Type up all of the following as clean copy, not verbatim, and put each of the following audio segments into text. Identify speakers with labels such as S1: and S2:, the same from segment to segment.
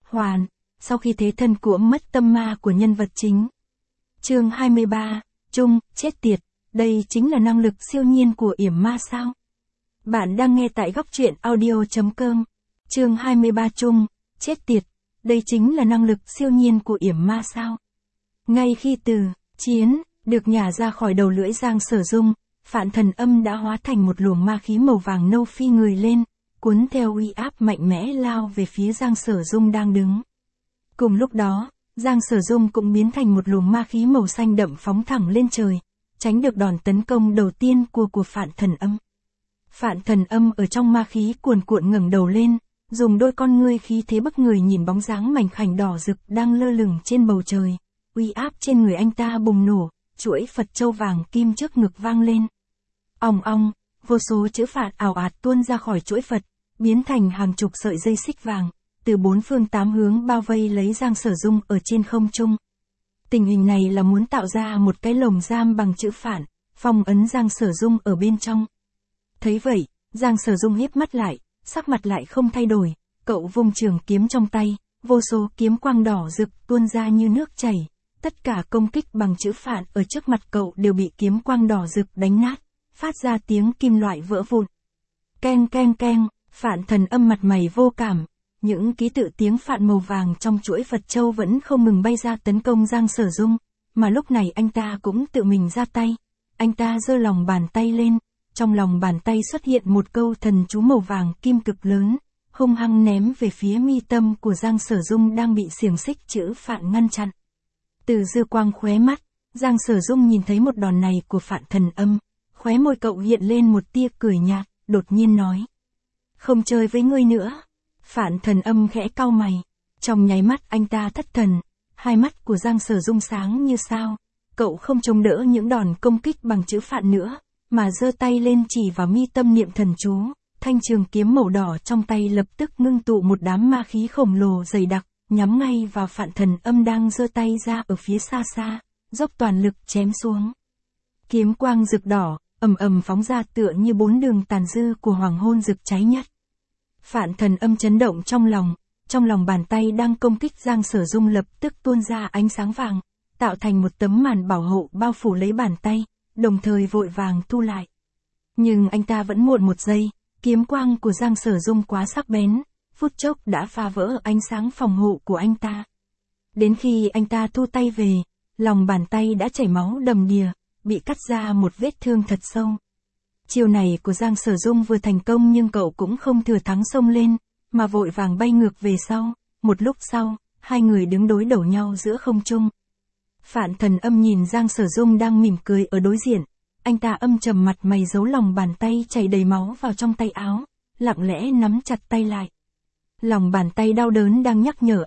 S1: hoàn, sau khi thế thân của mất tâm ma của nhân vật chính. Chương 23, Trung, chết tiệt, đây chính là năng lực siêu nhiên của yểm ma sao? Bạn đang nghe tại góc truyện audio.com. Chương 23 Trung, chết tiệt, đây chính là năng lực siêu nhiên của yểm ma sao? Ngay khi từ chiến được nhả ra khỏi đầu lưỡi Giang Sở Dung, Phạn Thần Âm đã hóa thành một luồng ma khí màu vàng nâu phi người lên, cuốn theo uy áp mạnh mẽ lao về phía Giang Sở Dung đang đứng. Cùng lúc đó, Giang Sở Dung cũng biến thành một luồng ma khí màu xanh đậm phóng thẳng lên trời, tránh được đòn tấn công đầu tiên của Phạn Thần Âm. Phạn Thần Âm ở trong ma khí cuồn cuộn ngẩng đầu lên, dùng đôi con ngươi khí thế bức người nhìn bóng dáng mảnh khảnh đỏ rực đang lơ lửng trên bầu trời, uy áp trên người anh ta bùng nổ, chuỗi Phật châu vàng kim trước ngực vang lên. Ong ong, vô số chữ phạn ảo ạt tuôn ra khỏi chuỗi Phật, biến thành hàng chục sợi dây xích vàng, từ bốn phương tám hướng bao vây lấy Giang Sở Dung ở trên không trung. Tình hình này là muốn tạo ra một cái lồng giam bằng chữ phạn, phong ấn Giang Sở Dung ở bên trong. Thấy vậy, Giang Sở Dung híp mắt lại, sắc mặt lại không thay đổi, cậu vung trường kiếm trong tay, vô số kiếm quang đỏ rực tuôn ra như nước chảy, tất cả công kích bằng chữ phạn ở trước mặt cậu đều bị kiếm quang đỏ rực đánh nát, phát ra tiếng kim loại vỡ vụn. Keng keng keng, Phạn Thần Âm mặt mày vô cảm, những ký tự tiếng phạn màu vàng trong chuỗi Phật châu vẫn không ngừng bay ra tấn công Giang Sở Dung, mà lúc này anh ta cũng tự mình ra tay. Anh ta giơ lòng bàn tay lên, trong lòng bàn tay xuất hiện một câu thần chú màu vàng kim cực lớn, hung hăng ném về phía mi tâm của Giang Sở Dung đang bị xiềng xích chữ phạn ngăn chặn. Từ dư quang khóe mắt, Giang Sở Dung nhìn thấy một đòn này của Phạn Thần Âm, khóe môi cậu hiện lên một tia cười nhạt, đột nhiên nói: "Không chơi với ngươi nữa." Phạn Thần Âm khẽ cau mày, trong nháy mắt anh ta thất thần, hai mắt của Giang Sở Dung sáng như sao, cậu không chống đỡ những đòn công kích bằng chữ phạn nữa, mà giơ tay lên chỉ vào mi tâm niệm thần chú, thanh trường kiếm màu đỏ trong tay lập tức ngưng tụ một đám ma khí khổng lồ dày đặc, nhắm ngay vào Phạn Thần Âm đang giơ tay ra ở phía xa xa, dốc toàn lực chém xuống. Kiếm quang rực đỏ, ầm ầm phóng ra tựa như bốn đường tàn dư của hoàng hôn rực cháy nhất. Phạn Thần Âm chấn động trong lòng bàn tay đang công kích Giang Sở Dung lập tức tuôn ra ánh sáng vàng, tạo thành một tấm màn bảo hộ bao phủ lấy bàn tay, đồng thời vội vàng thu lại. Nhưng anh ta vẫn muộn một giây, kiếm quang của Giang Sở Dung quá sắc bén, phút chốc đã phá vỡ ánh sáng phòng hộ của anh ta. Đến khi anh ta thu tay về, lòng bàn tay đã chảy máu đầm đìa, bị cắt ra một vết thương thật sâu. Chiêu này của Giang Sở Dung vừa thành công nhưng cậu cũng không thừa thắng xông lên, mà vội vàng bay ngược về sau. Một lúc sau, hai người đứng đối đầu nhau giữa không trung. Phạn Thần Âm nhìn Giang Sở Dung đang mỉm cười ở đối diện, anh ta âm trầm mặt mày giấu lòng bàn tay chảy đầy máu vào trong tay áo, lặng lẽ nắm chặt tay lại. Lòng bàn tay đau đớn đang nhắc nhở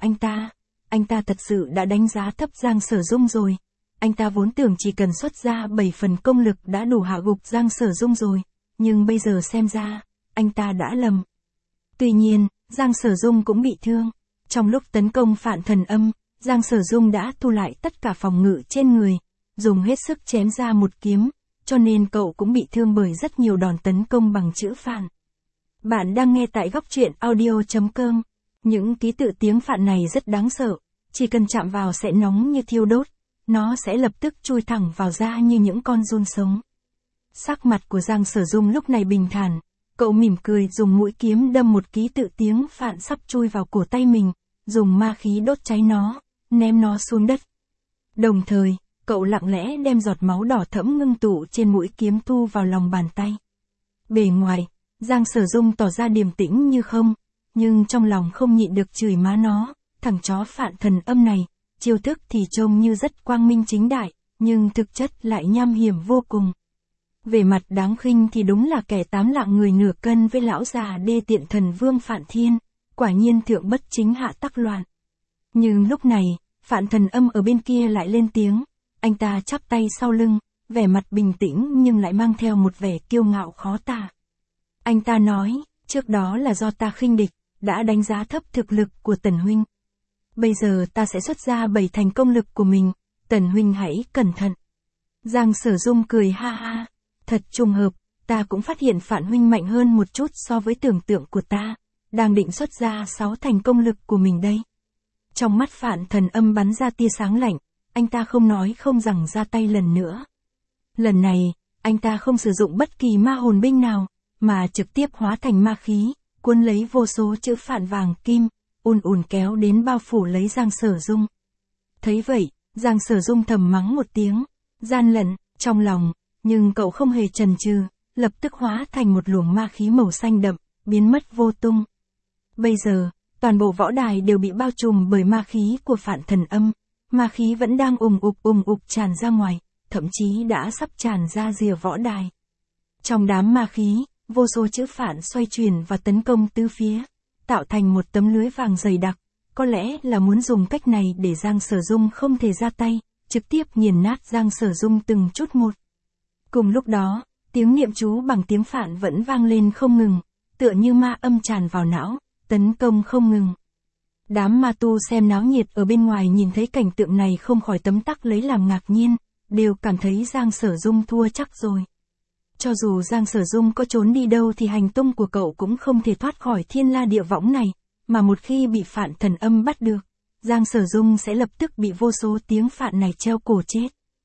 S1: anh ta thật sự đã đánh giá thấp Giang Sở Dung rồi. Anh ta vốn tưởng chỉ cần xuất ra 7 phần công lực đã đủ hạ gục Giang Sở Dung rồi, nhưng bây giờ xem ra, anh ta đã lầm. Tuy nhiên, Giang Sở Dung cũng bị thương. Trong lúc tấn công Phạn Thần Âm, Giang Sở Dung đã thu lại tất cả phòng ngự trên người, dùng hết sức chém ra một kiếm, cho nên cậu cũng bị thương bởi rất nhiều đòn tấn công bằng chữ phạn. Bạn đang nghe tại góc truyện audio.com. Những ký tự tiếng phạn này rất đáng sợ, chỉ cần chạm vào sẽ nóng như thiêu đốt, nó sẽ lập tức chui thẳng vào da như những con giun sống. Sắc mặt của Giang Sở Dung lúc này bình thản, cậu mỉm cười dùng mũi kiếm đâm một ký tự tiếng phạn sắp chui vào cổ tay mình, dùng ma khí đốt cháy nó, ném nó xuống đất. Đồng thời, cậu lặng lẽ đem giọt máu đỏ thẫm ngưng tụ trên mũi kiếm thu vào lòng bàn tay. Bề ngoài, Giang Sở Dung tỏ ra điềm tĩnh như không, nhưng trong lòng không nhịn được chửi má nó, thằng chó Phạn Thần Âm này, chiêu thức thì trông như rất quang minh chính đại, nhưng thực chất lại nham hiểm vô cùng. Về mặt đáng khinh thì đúng là kẻ tám lạng người nửa cân với lão già đê tiện thần vương Phạn Thiên, quả nhiên thượng bất chính hạ tắc loạn. Nhưng lúc này, Phạn Thần Âm ở bên kia lại lên tiếng, anh ta chắp tay sau lưng, vẻ mặt bình tĩnh nhưng lại mang theo một vẻ kiêu ngạo khó tả. Anh ta nói, trước đó là do ta khinh địch, đã đánh giá thấp thực lực của Tần huynh. Bây giờ ta sẽ xuất ra 7 thành công lực của mình, Tần huynh hãy cẩn thận. Giang Sở Dung cười ha ha, thật trùng hợp, ta cũng phát hiện Phạn huynh mạnh hơn một chút so với tưởng tượng của ta, đang định xuất ra 6 thành công lực của mình đây. Trong mắt Phạn Thần Âm bắn ra tia sáng lạnh, anh ta không nói không rằng ra tay lần nữa. Lần này, anh ta không sử dụng bất kỳ ma hồn binh nào, mà trực tiếp hóa thành ma khí, cuốn lấy vô số chữ phạn vàng kim, ùn kéo đến bao phủ lấy Giang Sở Dung. Thấy vậy, Giang Sở Dung thầm mắng một tiếng, gian lận, trong lòng, nhưng cậu không hề chần chừ, lập tức hóa thành một luồng ma khí màu xanh đậm, biến mất vô tung. Bây giờ, toàn bộ võ đài đều bị bao trùm bởi ma khí của Phạn Thần Âm, ma khí vẫn đang ùm ục tràn ra ngoài, thậm chí đã sắp tràn ra rìa võ đài. Trong đám ma khí, vô số chữ phạn xoay chuyển và tấn công tứ phía, tạo thành một tấm lưới vàng dày đặc, có lẽ là muốn dùng cách này để Giang Sở Dung không thể ra tay, trực tiếp nghiền nát Giang Sở Dung từng chút một. Cùng lúc đó, tiếng niệm chú bằng tiếng Phạn vẫn vang lên không ngừng, tựa như ma âm tràn vào não, tấn công không ngừng. Đám ma tu xem náo nhiệt ở bên ngoài nhìn thấy cảnh tượng này không khỏi tấm tắc lấy làm ngạc nhiên, đều cảm thấy Giang Sở Dung thua chắc rồi. Cho dù Giang Sở Dung có trốn đi đâu thì hành tung của cậu cũng không thể thoát khỏi thiên la địa võng này, mà một khi bị Phạn Thần Âm bắt được, Giang Sở Dung sẽ lập tức bị vô số tiếng phạn này treo cổ chết.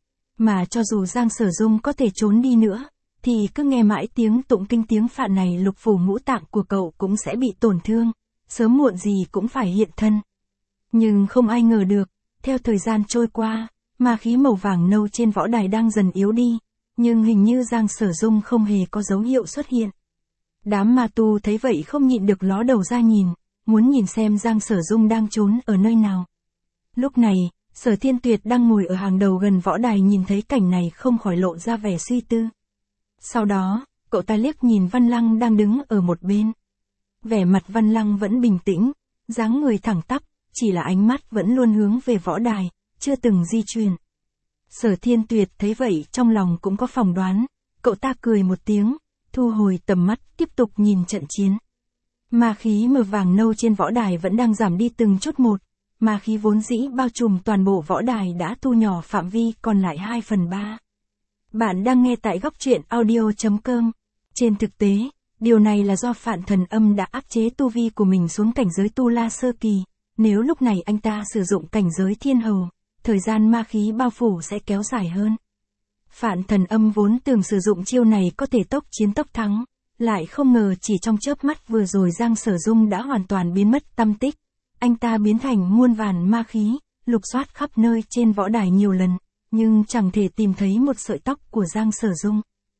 S1: Mà cho dù Giang Sở Dung có thể trốn đi nữa, thì cứ nghe mãi tiếng tụng kinh tiếng phạn này lục phủ ngũ tạng của cậu cũng sẽ bị tổn thương, sớm muộn gì cũng phải hiện thân. Nhưng không ai ngờ được, theo thời gian trôi qua, ma khí màu vàng nâu trên võ đài đang dần yếu đi, nhưng hình như Giang Sở Dung không hề có dấu hiệu xuất hiện. Đám ma tu thấy vậy không nhịn được ló đầu ra nhìn, muốn nhìn xem Giang Sở Dung đang trốn ở nơi nào. Lúc này, Sở Thiên Tuyệt đang ngồi ở hàng đầu gần võ đài nhìn thấy cảnh này không khỏi lộ ra vẻ suy tư. Sau đó, cậu ta liếc nhìn Văn Lăng đang đứng ở một bên. Vẻ mặt Văn Lăng vẫn bình tĩnh, dáng người thẳng tắp, chỉ là ánh mắt vẫn luôn hướng về võ đài, chưa từng di chuyển. Sở Thiên Tuyệt thấy vậy trong lòng cũng có phỏng đoán, cậu ta cười một tiếng, thu hồi tầm mắt tiếp tục nhìn trận chiến. Ma khí màu vàng nâu trên võ đài vẫn đang giảm đi từng chút một, ma khí vốn dĩ bao trùm toàn bộ võ đài đã thu nhỏ phạm vi còn lại 2/3. Bạn đang nghe tại góc truyện audio.com. Trên thực tế, điều này là do Phạn Thần Âm đã áp chế tu vi của mình xuống cảnh giới tu la sơ kỳ, nếu lúc này anh ta sử dụng cảnh giới thiên hầu, thời gian ma khí bao phủ sẽ kéo dài hơn. Phạn Thần Âm vốn tưởng sử dụng chiêu này có thể tốc chiến tốc thắng, lại không ngờ chỉ trong chớp mắt vừa rồi Giang Sở Dung đã hoàn toàn biến mất tăm tích. Anh ta biến thành muôn vàn ma khí, lục soát khắp nơi trên võ đài nhiều lần, nhưng chẳng thể tìm thấy một sợi tóc của Giang Sở Dung.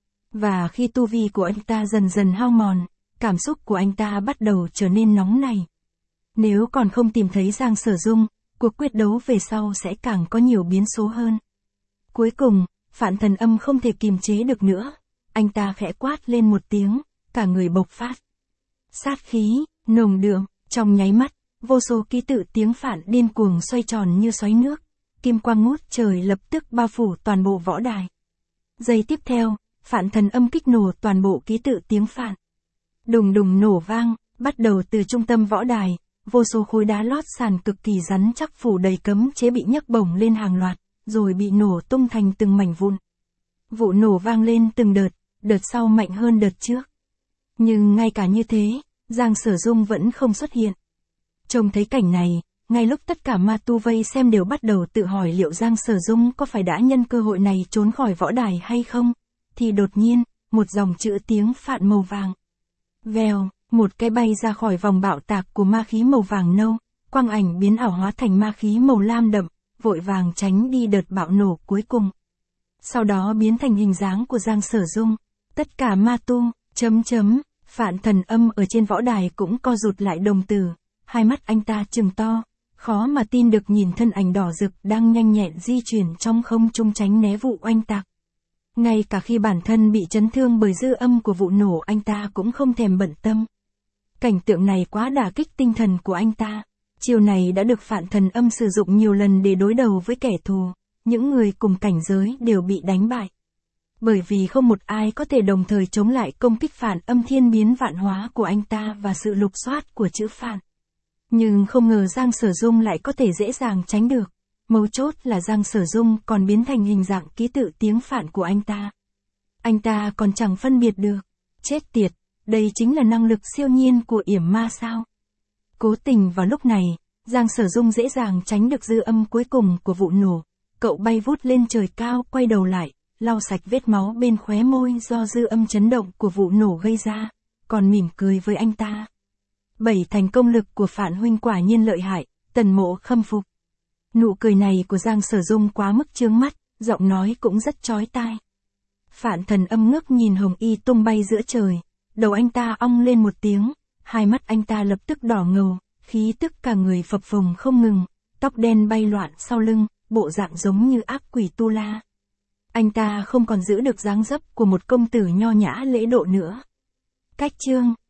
S1: Và khi tu vi của anh ta dần dần hao mòn, cảm xúc của anh ta bắt đầu trở nên nóng nảy. Nếu còn không tìm thấy Giang Sở Dung, cuộc quyết đấu về sau sẽ càng có nhiều biến số hơn. Cuối cùng, Phạn Thần Âm không thể kiềm chế được nữa, anh ta khẽ quát lên một tiếng, cả người bộc phát. Sát khí, nồng đượm, trong nháy mắt, vô số ký tự tiếng phạn điên cuồng xoay tròn như xoáy nước, kim quang ngút trời lập tức bao phủ toàn bộ võ đài. Giây tiếp theo, Phạn Thần Âm kích nổ toàn bộ ký tự tiếng phạn. Đùng đùng nổ vang, bắt đầu từ trung tâm võ đài, vô số khối đá lót sàn cực kỳ rắn chắc phủ đầy cấm chế bị nhấc bổng lên hàng loạt, rồi bị nổ tung thành từng mảnh vụn. Vụ nổ vang lên từng đợt sau mạnh hơn đợt trước. Nhưng ngay cả như thế, Giang Sở Dung vẫn không xuất hiện. Trông thấy cảnh này, ngay lúc tất cả ma tu vây xem đều bắt đầu tự hỏi liệu Giang Sở Dung có phải đã nhân cơ hội này trốn khỏi võ đài hay không, thì đột nhiên, một dòng chữ tiếng phạn màu vàng. Vèo, một cái bay ra khỏi vòng bạo tạc của ma khí màu vàng nâu, quang ảnh biến ảo hóa thành ma khí màu lam đậm, vội vàng tránh đi đợt bạo nổ cuối cùng. Sau đó biến thành hình dáng của Giang Sở Dung, tất cả ma tu, Phạn Thần Âm ở trên võ đài cũng co rụt lại đồng tử, hai mắt anh ta trừng to, khó mà tin được nhìn thân ảnh đỏ rực đang nhanh nhẹn di chuyển trong không trung tránh né vụ oanh tạc. Ngay cả khi bản thân bị chấn thương bởi dư âm của vụ nổ anh ta cũng không thèm bận tâm. Cảnh tượng này quá đả kích tinh thần của anh ta. Chiêu này đã được Phạn Thần Âm sử dụng nhiều lần để đối đầu với kẻ thù, những người cùng cảnh giới đều bị đánh bại. Bởi vì không một ai có thể đồng thời chống lại công kích Phản Âm thiên biến vạn hóa của anh ta và sự lục soát của chữ phạn. Nhưng không ngờ Giang Sở Dung lại có thể dễ dàng tránh được. Mấu chốt là Giang Sở Dung còn biến thành hình dạng ký tự tiếng phạn của anh ta. Anh ta còn chẳng phân biệt được. Chết tiệt, đây chính là năng lực siêu nhiên của yểm ma sao? Cố tình vào lúc này, Giang Sở Dung dễ dàng tránh được dư âm cuối cùng của vụ nổ. Cậu bay vút lên trời cao, quay đầu lại, lau sạch vết máu bên khóe môi do dư âm chấn động của vụ nổ gây ra, còn mỉm cười với anh ta. 7 thành công lực của Phạn huynh quả nhiên lợi hại, Tần Mộ khâm phục. Nụ cười này của Giang Sở Dung quá mức chướng mắt, giọng nói cũng rất chói tai. Phạn Thần Âm ngước nhìn Hồng Y tung bay giữa trời, đầu anh ta ong lên một tiếng, hai mắt anh ta lập tức đỏ ngầu, khí tức cả người phập phồng không ngừng, tóc đen bay loạn sau lưng, bộ dạng giống như ác quỷ tu la. Anh ta không còn giữ được dáng dấp của một công tử nho nhã lễ độ nữa. Cách chương